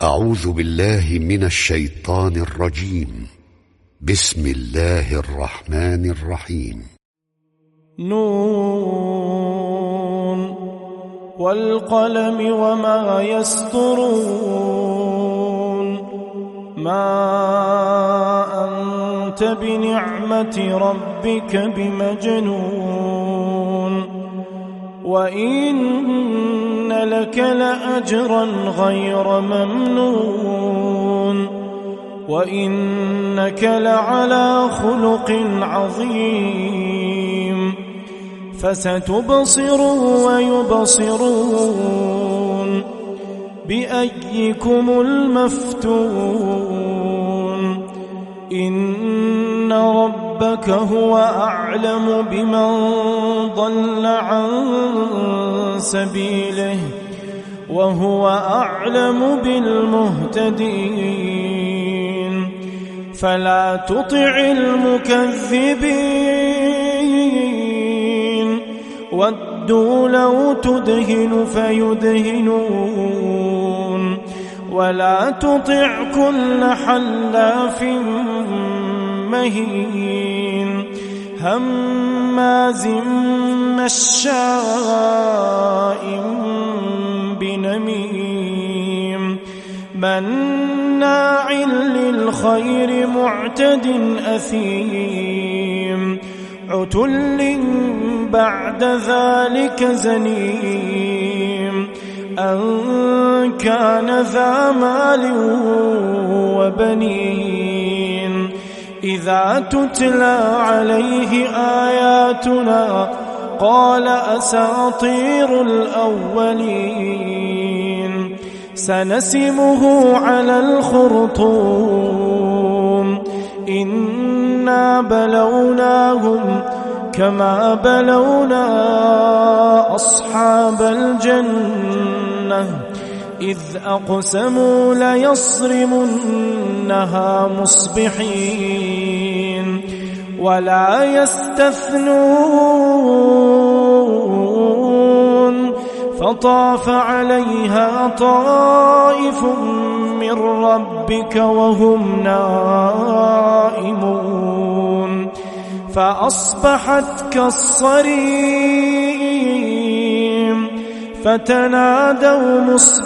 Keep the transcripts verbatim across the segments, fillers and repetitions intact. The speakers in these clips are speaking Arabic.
أعوذ بالله من الشيطان الرجيم. بسم الله الرحمن الرحيم. نون والقلم وما يسطرون ما أنت بنعمة ربك بمجنون وإن لك لأجرا غير ممنون وإنك لعلى خلق عظيم فستبصر ويبصرون بأيكم المفتون إن ربك هو أعلم بمن ضل عن سبيله وهو أعلم بالمهتدين فلا تطع المكذبين ودوا لو تدهن فيدهنون ولا تطع كل حلاف مهين هماز مشاء بنميم مناع للخير معتد أثيم عتل بعد ذلك زنيم أن كان ذا مال وبنين إذا تتلى عليه آياتنا قال أساطير الأولين سنسمه على الخرطوم إنا بلوناهم كما بلونا أصحاب الجنة إذ أقسموا ليصرمنها مصبحين ولا يستثنون فطاف عليها طائف من ربك وهم نائمون فأصبحت كالصريم فتنادوا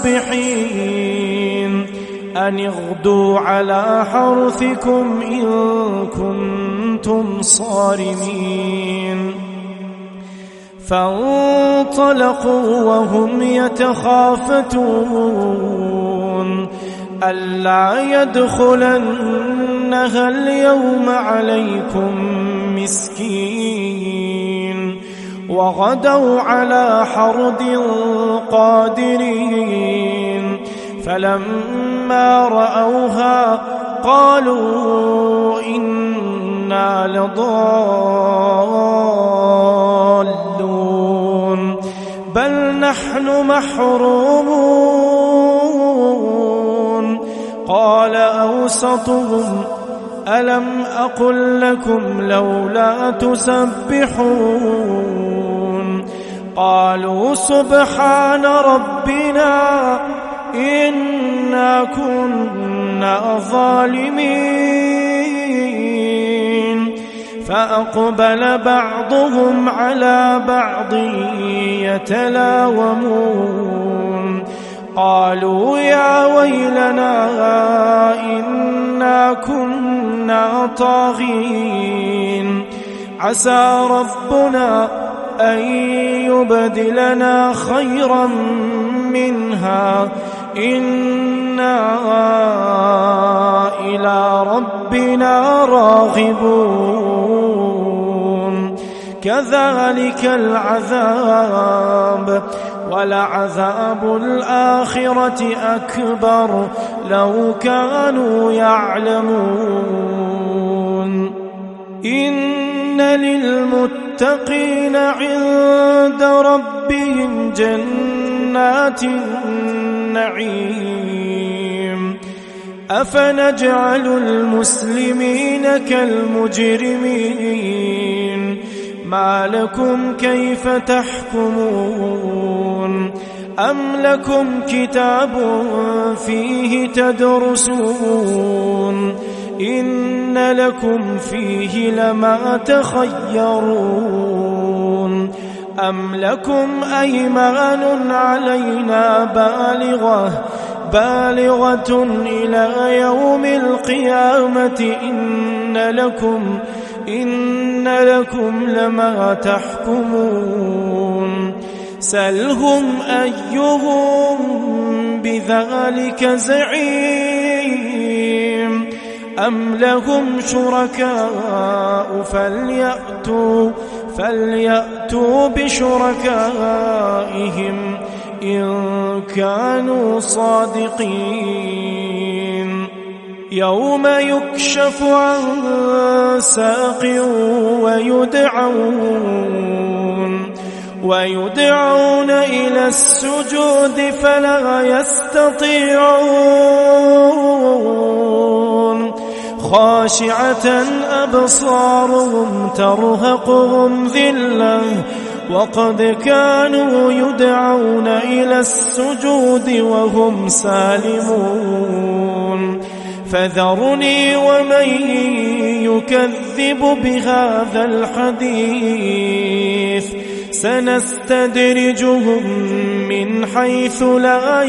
مصبحين أن اغدوا على حرثكم إن كنتم صارمين فانطلقوا وهم يتخافتون ألا يدخلنها اليوم عليكم مسكين وغدوا على حرد قادرين فلما رأوها قالوا إنا لضالون بل نحن محرومون قال أوسطهم ألم أقل لكم لولا تسبحون قالوا سبحان ربنا إنا كنا ظالمين فأقبل بعضهم على بعض يتلاومون قالوا يا ويلنا إنا كنا طاغين عسى ربنا أن يبدلنا خيرا منها إنا إلى ربنا راغبون كذلك العذاب ولعذاب الآخرة أكبر لو كانوا يعلمون إن للمتقين عند ربهم جنات النعيم أفنجعل المسلمين كالمجرمين ما لكم كيف تحكمون أم لكم كتاب فيه تدرسون إن لكم فيه لما تخيرون أم لكم أيمان علينا بالغة بالغة إلى يوم القيامة إن لكم إن لكم لما تحكمون سلهم أيهم بذلك زعيم أم لهم شركاء فليأتوا فليأتوا بشركائهم إن كانوا صادقين يوم يكشف عن ساق ويدعون ويدعون إلى السجود فلا يستطيعون خاشعة أبصارهم ترهقهم ذلة وقد كانوا يدعون إلى السجود وهم سالمون فذرني ومن يكذب بهذا الحديث سنستدرجهم من حيث لا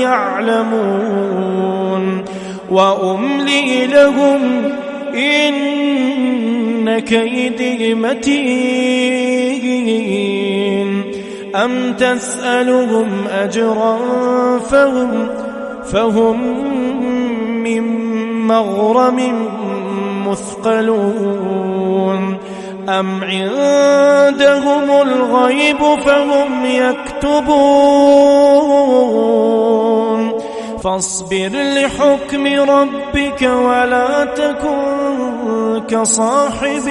يعلمون وأملي لهم إن كيدي متين أم تسألهم أجرا فهم, فهم من مغرم مثقلون أم عندهم الغيب فهم يكتبون فاصبر لحكم ربك ولا تكن كصاحب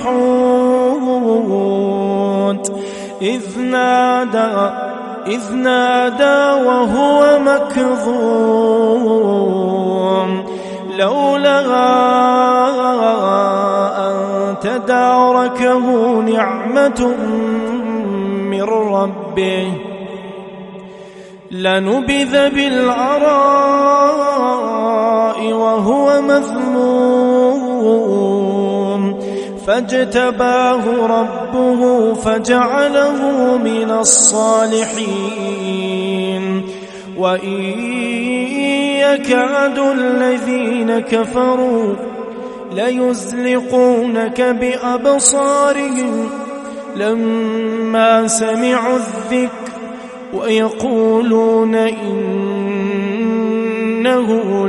الحوت إذ نادى إذ نادى وهو مكظوم لولا أن تداركه نعمة من ربه لنبذ بالعراء وهو مذموم فاجتباه ربه فجعله من الصالحين وإن يكاد الذين كفروا ليزلقونك بأبصارهم لما سمعوا الذكر ويقولون إنه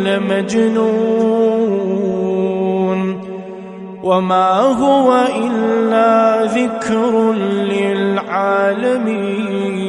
لمجنون وما هو إلا ذكر للعالمين.